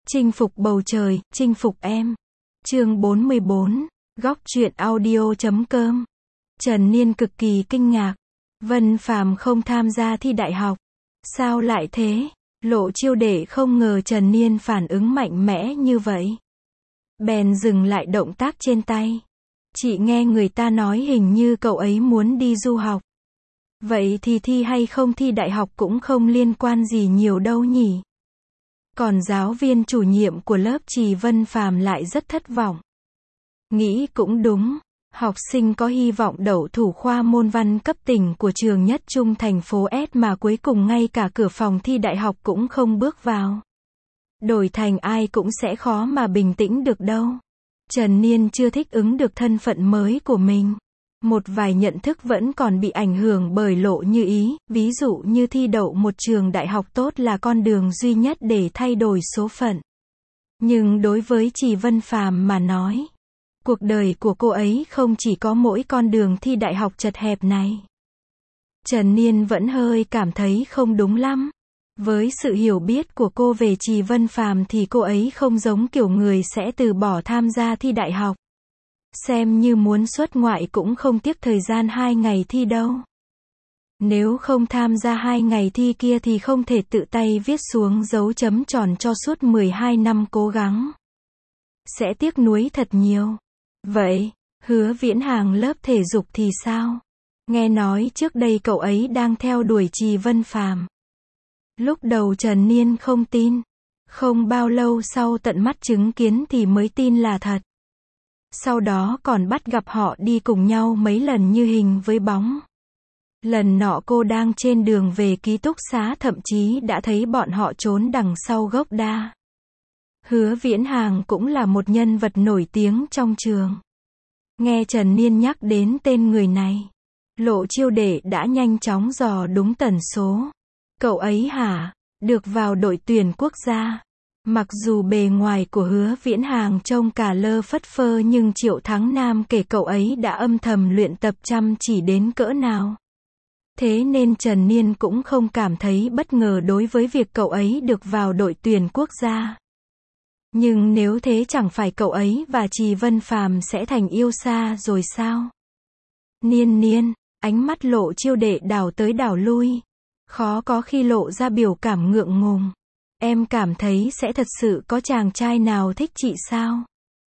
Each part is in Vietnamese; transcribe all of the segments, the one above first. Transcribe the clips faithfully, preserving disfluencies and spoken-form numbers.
Chinh phục bầu trời, chinh phục em. Chương bốn mươi bốn, góc truyện audio chấm com. Trần Niên cực kỳ kinh ngạc. Vân Phàm không tham gia thi đại học. Sao lại thế? Lộ Chiêu Đệ không ngờ Trần Niên phản ứng mạnh mẽ như vậy. Bèn dừng lại động tác trên tay. Chị nghe người ta nói hình như cậu ấy muốn đi du học. Vậy thì thi hay không thi đại học cũng không liên quan gì nhiều đâu nhỉ? Còn giáo viên chủ nhiệm của lớp Trì Vân Phàm lại rất thất vọng. Nghĩ cũng đúng, học sinh có hy vọng đậu thủ khoa môn văn cấp tỉnh của trường nhất trung thành phố S mà cuối cùng ngay cả cửa phòng thi đại học cũng không bước vào. Đổi thành ai cũng sẽ khó mà bình tĩnh được đâu. Trần Niên chưa thích ứng được thân phận mới của mình. Một vài nhận thức vẫn còn bị ảnh hưởng bởi Lộ Như Ý, ví dụ như thi đậu một trường đại học tốt là con đường duy nhất để thay đổi số phận. Nhưng đối với Trì Vân Phàm mà nói, cuộc đời của cô ấy không chỉ có mỗi con đường thi đại học chật hẹp này. Trần Niên vẫn hơi cảm thấy không đúng lắm. Với sự hiểu biết của cô về Trì Vân Phàm thì cô ấy không giống kiểu người sẽ từ bỏ tham gia thi đại học. Xem như muốn xuất ngoại cũng không tiếc thời gian hai ngày thi đâu. Nếu không tham gia hai ngày thi kia thì không thể tự tay viết xuống dấu chấm tròn cho suốt mười hai năm cố gắng. Sẽ tiếc nuối thật nhiều. Vậy, Hứa Viễn Hàng lớp thể dục thì sao? Nghe nói trước đây cậu ấy đang theo đuổi Trì Vân Phàm. Lúc đầu Trần Niên không tin. Không bao lâu sau tận mắt chứng kiến thì mới tin là thật. Sau đó còn bắt gặp họ đi cùng nhau mấy lần như hình với bóng. Lần nọ cô đang trên đường về ký túc xá thậm chí đã thấy bọn họ trốn đằng sau gốc đa. Hứa Viễn Hàng cũng là một nhân vật nổi tiếng trong trường. Nghe Trần Niên nhắc đến tên người này, Lộ Chiêu Đệ đã nhanh chóng dò đúng tần số. Cậu ấy hả? Được vào đội tuyển quốc gia. Mặc dù bề ngoài của Hứa Viễn Hàng trông cả lơ phất phơ nhưng Triệu Thắng Nam kể cậu ấy đã âm thầm luyện tập chăm chỉ đến cỡ nào. Thế nên Trần Niên cũng không cảm thấy bất ngờ đối với việc cậu ấy được vào đội tuyển quốc gia. Nhưng nếu thế chẳng phải cậu ấy và Trì Vân Phàm sẽ thành yêu xa rồi sao? Niên Niên, ánh mắt Lộ Chiêu Đệ đảo tới đảo lui. Khó có khi lộ ra biểu cảm ngượng ngùng. Em cảm thấy sẽ thật sự có chàng trai nào thích chị sao?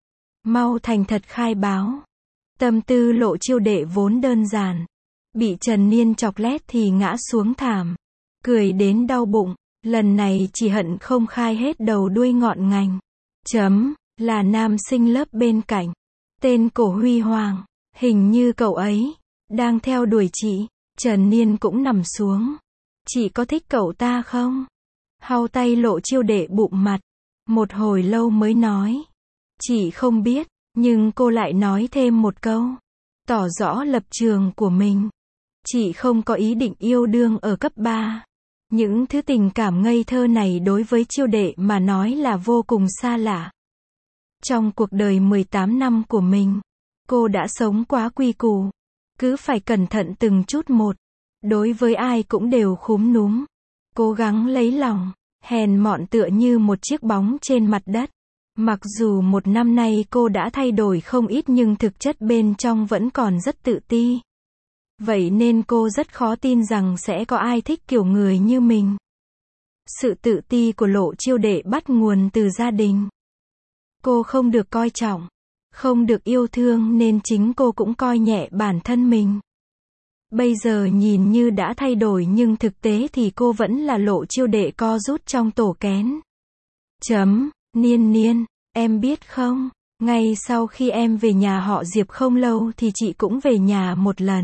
Mau thành thật khai báo. Tâm tư Lộ Chiêu Đệ vốn đơn giản. Bị Trần Niên chọc lét thì ngã xuống thảm. Cười đến đau bụng. Lần này chỉ hận không khai hết đầu đuôi ngọn ngành. Chấm, là nam sinh lớp bên cạnh. Tên Cổ Huy Hoàng. Hình như cậu ấy đang theo đuổi chị. Trần Niên cũng nằm xuống. Chị có thích cậu ta không? Hau tay Lộ Chiêu Đệ bụm mặt. Một hồi lâu mới nói. Chị không biết, nhưng cô lại nói thêm một câu. Tỏ rõ lập trường của mình. Chị không có ý định yêu đương ở cấp ba. Những thứ tình cảm ngây thơ này đối với Chiêu Đệ mà nói là vô cùng xa lạ. Trong cuộc đời mười tám năm của mình, cô đã sống quá quy củ. Cứ phải cẩn thận từng chút một. Đối với ai cũng đều khúm núm. Cố gắng lấy lòng. Hèn mọn tựa như một chiếc bóng trên mặt đất. Mặc dù một năm nay cô đã thay đổi không ít nhưng thực chất bên trong vẫn còn rất tự ti. Vậy nên cô rất khó tin rằng sẽ có ai thích kiểu người như mình. Sự tự ti của Lộ Chiêu Đệ bắt nguồn từ gia đình. Cô không được coi trọng, không được yêu thương nên chính cô cũng coi nhẹ bản thân mình. Bây giờ nhìn như đã thay đổi nhưng thực tế thì cô vẫn là Lộ Chiêu Đệ co rút trong tổ kén. Chấm, Niên Niên, em biết không, ngay sau khi em về nhà họ Diệp không lâu thì chị cũng về nhà một lần.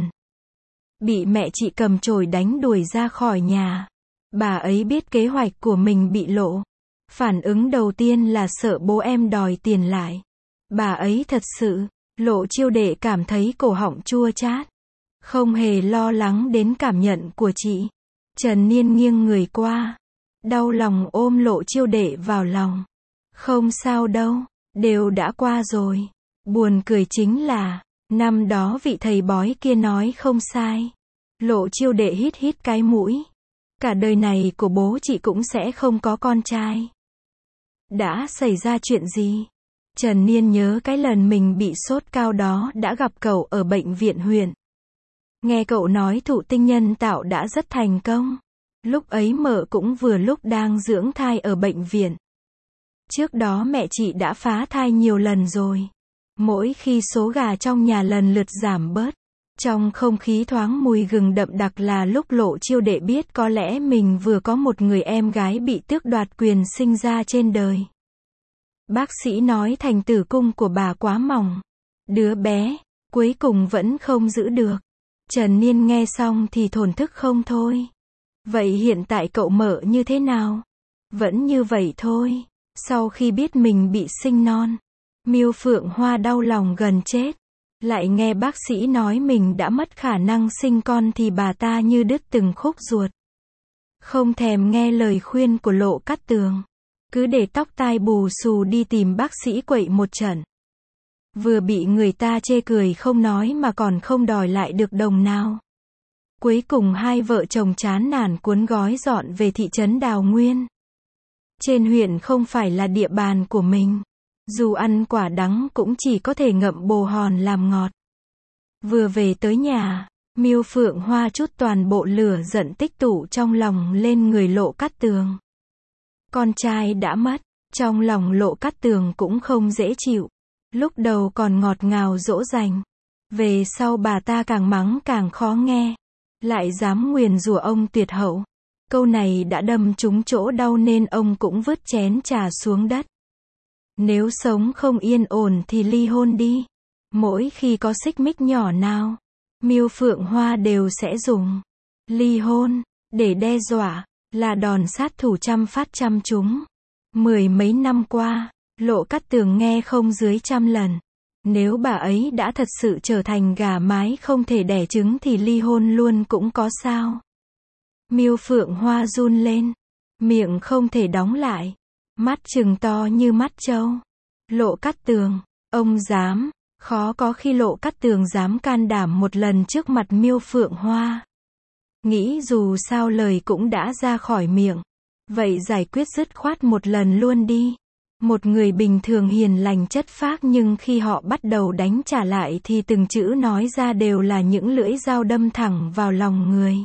Bị mẹ chị cầm chổi đánh đuổi ra khỏi nhà. Bà ấy biết kế hoạch của mình bị lộ. Phản ứng đầu tiên là sợ bố em đòi tiền lại. Bà ấy thật sự, Lộ Chiêu Đệ cảm thấy cổ họng chua chát. Không hề lo lắng đến cảm nhận của chị. Trần Niên nghiêng người qua. Đau lòng ôm Lộ Chiêu Đệ vào lòng. Không sao đâu, đều đã qua rồi. Buồn cười chính là, năm đó vị thầy bói kia nói không sai. Lộ Chiêu Đệ hít hít cái mũi. Cả đời này của bố chị cũng sẽ không có con trai. Đã xảy ra chuyện gì? Trần Niên nhớ cái lần mình bị sốt cao đó đã gặp cậu ở bệnh viện huyện. Nghe cậu nói thụ tinh nhân tạo đã rất thành công. Lúc ấy mợ cũng vừa lúc đang dưỡng thai ở bệnh viện. Trước đó mẹ chị đã phá thai nhiều lần rồi. Mỗi khi số gà trong nhà lần lượt giảm bớt, trong không khí thoáng mùi gừng đậm đặc là lúc Lộ Chiêu Đệ biết có lẽ mình vừa có một người em gái bị tước đoạt quyền sinh ra trên đời. Bác sĩ nói thành tử cung của bà quá mỏng. Đứa bé, cuối cùng vẫn không giữ được. Trần Niên nghe xong thì thổn thức không thôi. Vậy hiện tại cậu mợ như thế nào? Vẫn như vậy thôi. Sau khi biết mình bị sinh non, Miêu Phượng Hoa đau lòng gần chết. Lại nghe bác sĩ nói mình đã mất khả năng sinh con thì bà ta như đứt từng khúc ruột. Không thèm nghe lời khuyên của Lộ Cát Tường. Cứ để tóc tai bù xù đi tìm bác sĩ quậy một trận. Vừa bị người ta chê cười không nói mà còn không đòi lại được đồng nào. Cuối cùng hai vợ chồng chán nản cuốn gói dọn về thị trấn Đào Nguyên. Trên huyện không phải là địa bàn của mình. Dù ăn quả đắng cũng chỉ có thể ngậm bồ hòn làm ngọt. Vừa về tới nhà, Miêu Phượng Hoa trút toàn bộ lửa giận tích tụ trong lòng lên người Lộ Cát Tường. Con trai đã mất, trong lòng Lộ Cát Tường cũng không dễ chịu. Lúc đầu còn ngọt ngào dỗ dành. Về sau bà ta càng mắng càng khó nghe. Lại dám nguyền rủa ông tuyệt hậu. Câu này đã đâm trúng chỗ đau nên ông cũng vứt chén trà xuống đất. Nếu sống không yên ổn thì ly hôn đi. Mỗi khi có xích mích nhỏ nào, Miêu Phượng Hoa đều sẽ dùng ly hôn để đe dọa, là đòn sát thủ trăm phát trăm trúng. Mười mấy năm qua, Lộ Cát Tường nghe không dưới trăm lần. Nếu bà ấy đã thật sự trở thành gà mái không thể đẻ trứng thì ly hôn luôn cũng có sao. Miêu Phượng Hoa run lên, miệng không thể đóng lại, mắt trừng to như mắt trâu. Lộ Cát Tường, ông dám, khó có khi Lộ Cát Tường dám can đảm một lần trước mặt Miêu Phượng Hoa. Nghĩ dù sao lời cũng đã ra khỏi miệng, vậy giải quyết dứt khoát một lần luôn đi. Một người bình thường hiền lành chất phác nhưng khi họ bắt đầu đánh trả lại thì từng chữ nói ra đều là những lưỡi dao đâm thẳng vào lòng người.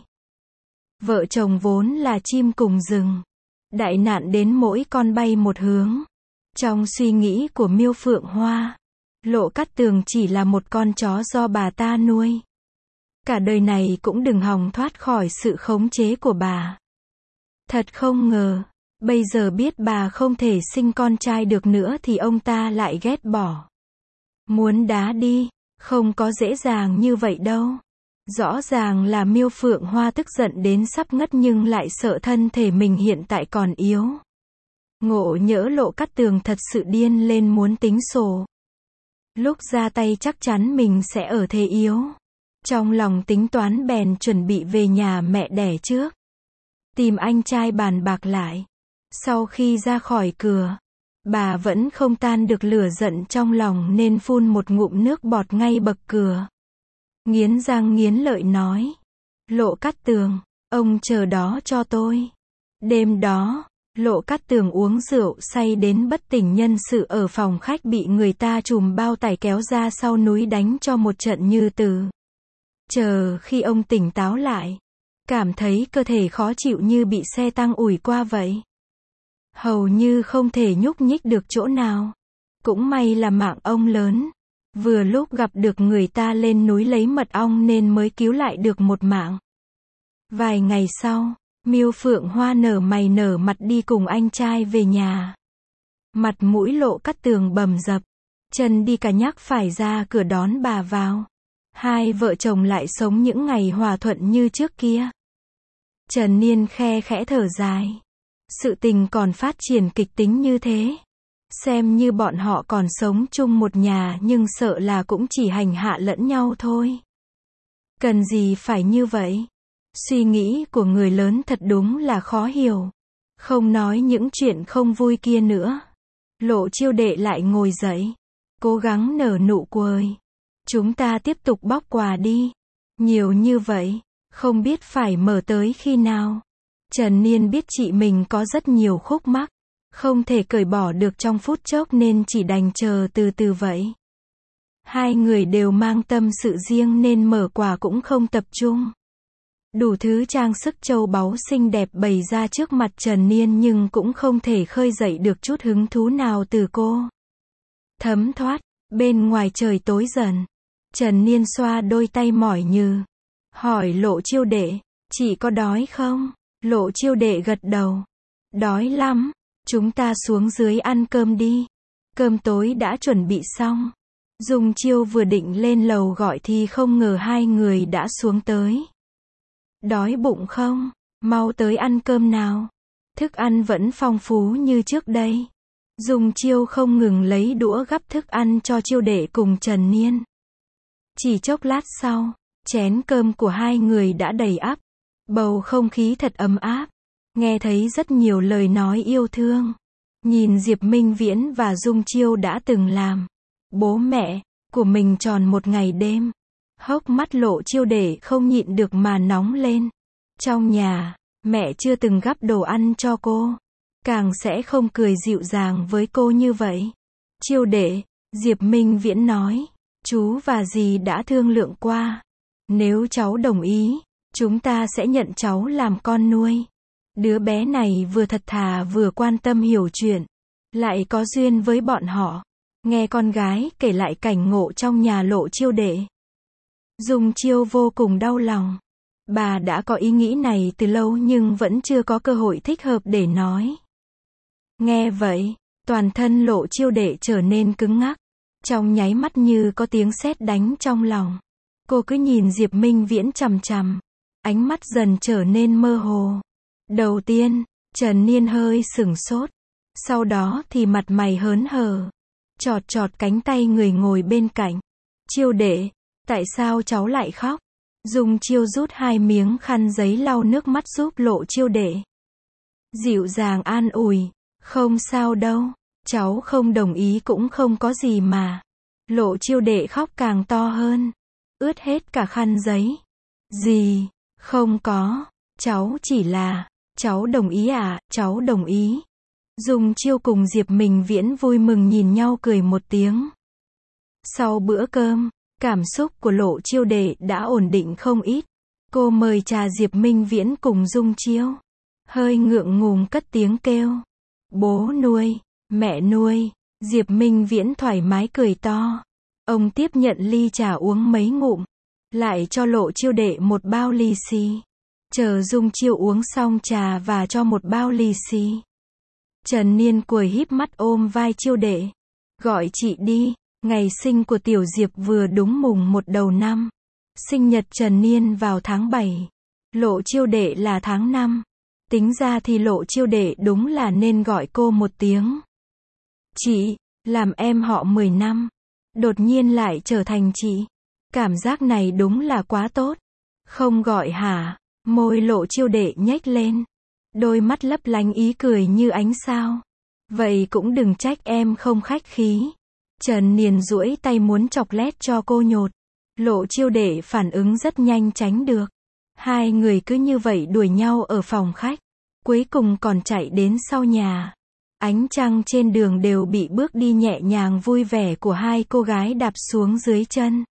Vợ chồng vốn là chim cùng rừng. Đại nạn đến mỗi con bay một hướng. Trong suy nghĩ của Miêu Phượng Hoa, Lộ Cát Tường chỉ là một con chó do bà ta nuôi. Cả đời này cũng đừng hòng thoát khỏi sự khống chế của bà. Thật không ngờ, bây giờ biết bà không thể sinh con trai được nữa thì ông ta lại ghét bỏ. Muốn đá đi, không có dễ dàng như vậy đâu. Rõ ràng là Miêu Phượng Hoa tức giận đến sắp ngất nhưng lại sợ thân thể mình hiện tại còn yếu. Ngộ nhỡ Lộ Cát Tường thật sự điên lên muốn tính sổ. Lúc ra tay chắc chắn mình sẽ ở thế yếu. Trong lòng tính toán bèn chuẩn bị về nhà mẹ đẻ trước. Tìm anh trai bàn bạc lại. Sau khi ra khỏi cửa, bà vẫn không tan được lửa giận trong lòng nên phun một ngụm nước bọt ngay bậc cửa. Nghiến răng nghiến lợi nói. Lộ Cát Tường, ông chờ đó cho tôi. Đêm đó, Lộ Cát Tường uống rượu say đến bất tỉnh nhân sự ở phòng khách bị người ta trùm bao tải kéo ra sau núi đánh cho một trận như từ. Chờ khi ông tỉnh táo lại, cảm thấy cơ thể khó chịu như bị xe tăng ủi qua vậy. Hầu như không thể nhúc nhích được chỗ nào. Cũng may là mạng ông lớn. Vừa lúc gặp được người ta lên núi lấy mật ong nên mới cứu lại được một mạng. Vài ngày sau, Miêu Phượng Hoa nở mày nở mặt đi cùng anh trai về nhà. Mặt mũi Lộ Cát Tường bầm dập, chân đi cả nhắc phải ra cửa đón bà vào. Hai vợ chồng lại sống những ngày hòa thuận như trước kia. Trần Niên khe khẽ thở dài. Sự tình còn phát triển kịch tính như thế. Xem như bọn họ còn sống chung một nhà nhưng sợ là cũng chỉ hành hạ lẫn nhau thôi. Cần gì phải như vậy? Suy nghĩ của người lớn thật đúng là khó hiểu. Không nói những chuyện không vui kia nữa. Lộ Chiêu Đệ lại ngồi dậy. Cố gắng nở nụ cười. Chúng ta tiếp tục bóc quà đi. Nhiều như vậy, không biết phải mở tới khi nào. Trần Niên biết chị mình có rất nhiều khúc mắc. Không thể cởi bỏ được trong phút chốc nên chỉ đành chờ từ từ vậy. Hai người đều mang tâm sự riêng nên mở quà cũng không tập trung. Đủ thứ trang sức châu báu xinh đẹp bày ra trước mặt Trần Niên nhưng cũng không thể khơi dậy được chút hứng thú nào từ cô. Thấm thoát, bên ngoài trời tối dần. Trần Niên xoa đôi tay mỏi nhừ. Hỏi Lộ Chiêu Đệ, chị có đói không? Lộ Chiêu Đệ gật đầu. Đói lắm, chúng ta xuống dưới ăn cơm đi. Cơm tối đã chuẩn bị xong. Dung Chiêu vừa định lên lầu gọi thì không ngờ hai người đã xuống tới. Đói bụng không? Mau tới ăn cơm nào. Thức ăn vẫn phong phú như trước đây. Dung Chiêu không ngừng lấy đũa gắp thức ăn cho Chiêu Đệ cùng Trần Niên. Chỉ chốc lát sau, chén cơm của hai người đã đầy ắp. Bầu không khí thật ấm áp. Nghe thấy rất nhiều lời nói yêu thương. Nhìn Diệp Minh Viễn và Dung Chiêu đã từng làm bố mẹ của mình tròn một ngày đêm. Hốc mắt Lộ Chiêu Đệ không nhịn được mà nóng lên. Trong nhà, mẹ chưa từng gắp đồ ăn cho cô. Càng sẽ không cười dịu dàng với cô như vậy. Chiêu Đệ, Diệp Minh Viễn nói, chú và dì đã thương lượng qua. Nếu cháu đồng ý, chúng ta sẽ nhận cháu làm con nuôi. Đứa bé này vừa thật thà vừa quan tâm hiểu chuyện. Lại có duyên với bọn họ. Nghe con gái kể lại cảnh ngộ trong nhà Lộ Chiêu Đệ. Dung Chiêu vô cùng đau lòng. Bà đã có ý nghĩ này từ lâu nhưng vẫn chưa có cơ hội thích hợp để nói. Nghe vậy, toàn thân Lộ Chiêu Đệ trở nên cứng ngắc. Trong nháy mắt như có tiếng sét đánh trong lòng. Cô cứ nhìn Diệp Minh Viễn chằm chằm. Ánh mắt dần trở nên mơ hồ. Đầu tiên, Trần Niên hơi sửng sốt. Sau đó thì mặt mày hớn hở. Chọt chọt cánh tay người ngồi bên cạnh. Chiêu Đệ, tại sao cháu lại khóc? Dung Chiêu rút hai miếng khăn giấy lau nước mắt giúp Lộ Chiêu Đệ. Dịu dàng an ủi, không sao đâu, cháu không đồng ý cũng không có gì mà. Lộ Chiêu Đệ khóc càng to hơn, ướt hết cả khăn giấy. Gì? Không có, cháu chỉ là, cháu đồng ý à, cháu đồng ý. Dung Chiêu cùng Diệp Minh Viễn vui mừng nhìn nhau cười một tiếng. Sau bữa cơm, cảm xúc của Lộ Chiêu Đệ đã ổn định không ít. Cô mời trà Diệp Minh Viễn cùng Dung Chiêu. Hơi ngượng ngùng cất tiếng kêu. Bố nuôi, mẹ nuôi. Diệp Minh Viễn thoải mái cười to. Ông tiếp nhận ly trà uống mấy ngụm. Lại cho Lộ Chiêu Đệ một bao lì xì. Chờ Dung Chiêu uống xong trà và cho một bao lì xì. Trần Niên cười híp mắt ôm vai Chiêu Đệ. Gọi chị đi. Ngày sinh của Tiểu Diệp vừa đúng mùng một đầu năm. Sinh nhật Trần Niên vào tháng bảy. Lộ Chiêu Đệ là tháng năm. Tính ra thì Lộ Chiêu Đệ đúng là nên gọi cô một tiếng. Chị, làm em họ mười năm. Đột nhiên lại trở thành chị. Cảm giác này đúng là quá tốt. Không gọi hả? Môi Lộ Chiêu Đệ nhếch lên. Đôi mắt lấp lánh ý cười như ánh sao. Vậy cũng đừng trách em không khách khí. Trần Niên duỗi tay muốn chọc lét cho cô nhột. Lộ Chiêu Đệ phản ứng rất nhanh tránh được. Hai người cứ như vậy đuổi nhau ở phòng khách. Cuối cùng còn chạy đến sau nhà. Ánh trăng trên đường đều bị bước đi nhẹ nhàng vui vẻ của hai cô gái đạp xuống dưới chân.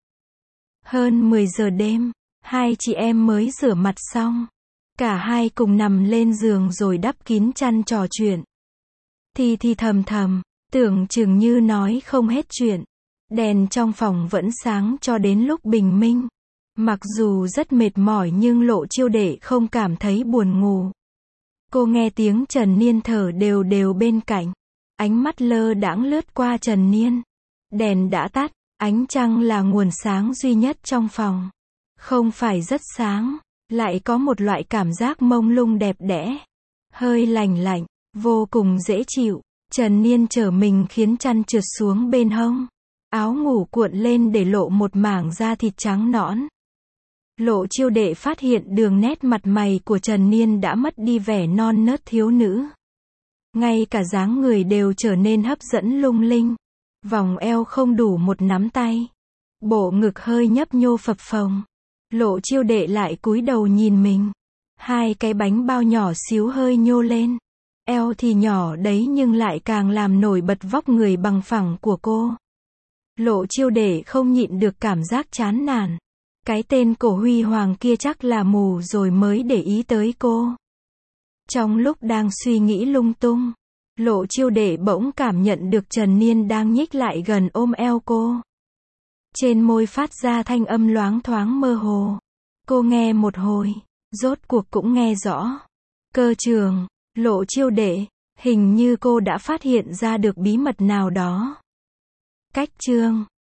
Hơn mười giờ đêm, hai chị em mới rửa mặt xong. Cả hai cùng nằm lên giường rồi đắp kín chăn trò chuyện. Thì thì thầm thầm, tưởng chừng như nói không hết chuyện. Đèn trong phòng vẫn sáng cho đến lúc bình minh. Mặc dù rất mệt mỏi nhưng Lộ Chiêu Đệ không cảm thấy buồn ngủ. Cô nghe tiếng Trần Niên thở đều đều bên cạnh. Ánh mắt lơ đãng lướt qua Trần Niên. Đèn đã tắt, ánh trăng là nguồn sáng duy nhất trong phòng. Không phải rất sáng, lại có một loại cảm giác mông lung đẹp đẽ. Hơi lành lạnh, vô cùng dễ chịu. Trần Niên trở mình khiến chăn trượt xuống bên hông. Áo ngủ cuộn lên để lộ một mảng da thịt trắng nõn. Lộ Chiêu Đệ phát hiện đường nét mặt mày của Trần Niên đã mất đi vẻ non nớt thiếu nữ. Ngay cả dáng người đều trở nên hấp dẫn lung linh. Vòng eo không đủ một nắm tay. Bộ ngực hơi nhấp nhô phập phồng. Lộ Chiêu Đệ lại cúi đầu nhìn mình. Hai cái bánh bao nhỏ xíu hơi nhô lên. Eo thì nhỏ đấy nhưng lại càng làm nổi bật vóc người bằng phẳng của cô. Lộ Chiêu Đệ không nhịn được cảm giác chán nản. Cái tên cổ huy hoàng kia chắc là mù rồi mới để ý tới cô. Trong lúc đang suy nghĩ lung tung, Lộ Chiêu Đệ bỗng cảm nhận được Trần Niên đang nhích lại gần ôm eo cô. Trên môi phát ra thanh âm loáng thoáng mơ hồ. Cô nghe một hồi, rốt cuộc cũng nghe rõ. Cơ Trường, Lộ Chiêu Đệ, hình như cô đã phát hiện ra được bí mật nào đó. Cách chương